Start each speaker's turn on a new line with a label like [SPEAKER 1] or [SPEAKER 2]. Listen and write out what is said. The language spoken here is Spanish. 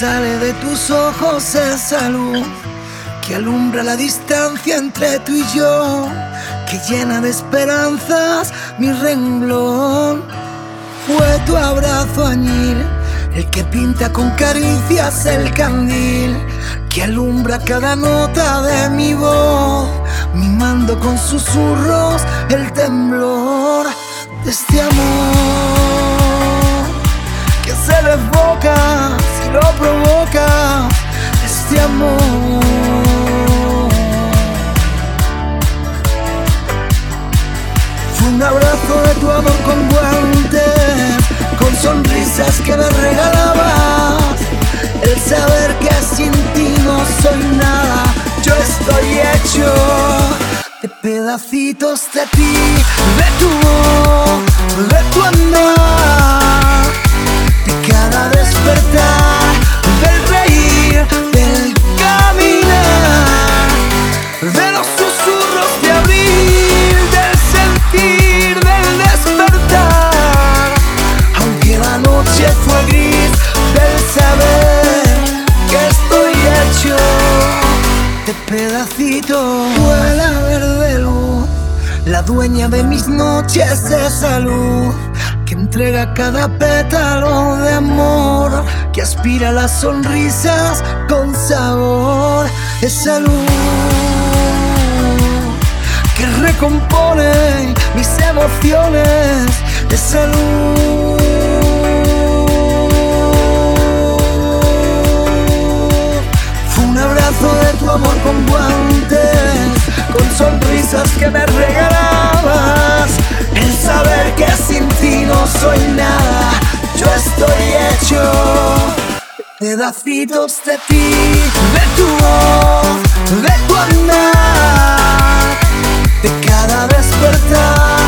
[SPEAKER 1] sale de tus ojos esa luz que alumbra la distancia entre tú y yo, que llena de esperanzas mi renglón. Fue tu abrazo añil el que pinta con caricias el candil que alumbra cada nota de mi voz, mimando con susurros el temblor de este amor que se desboca si lo provoca, este amor. Fue un abrazo de tu amor con guantes, con sonrisas que me regalabas, el saber que sin ti no soy nada. Yo estoy hecho de pedacitos de ti, de tu voz, de tu andar, de cada despertar, del reír, del caminar, de los susurros de abril, del sentir, del despertar, aunque la noche fue gris, del saber que estoy hecho de pedacitos. Fue la verde luz, la dueña de mis noches, esa luz que entrega cada pétalo de amor, que aspira las sonrisas con sabor, esa luz que recompone mis emociones, esa luz. Fue un abrazo de tu amor con guantes, con sonrisas que me regalabas, el saber que sin ti no soy nada. Yo estoy hecho de pedacitos de ti, de tu voz, de tu andar, de cada despertar.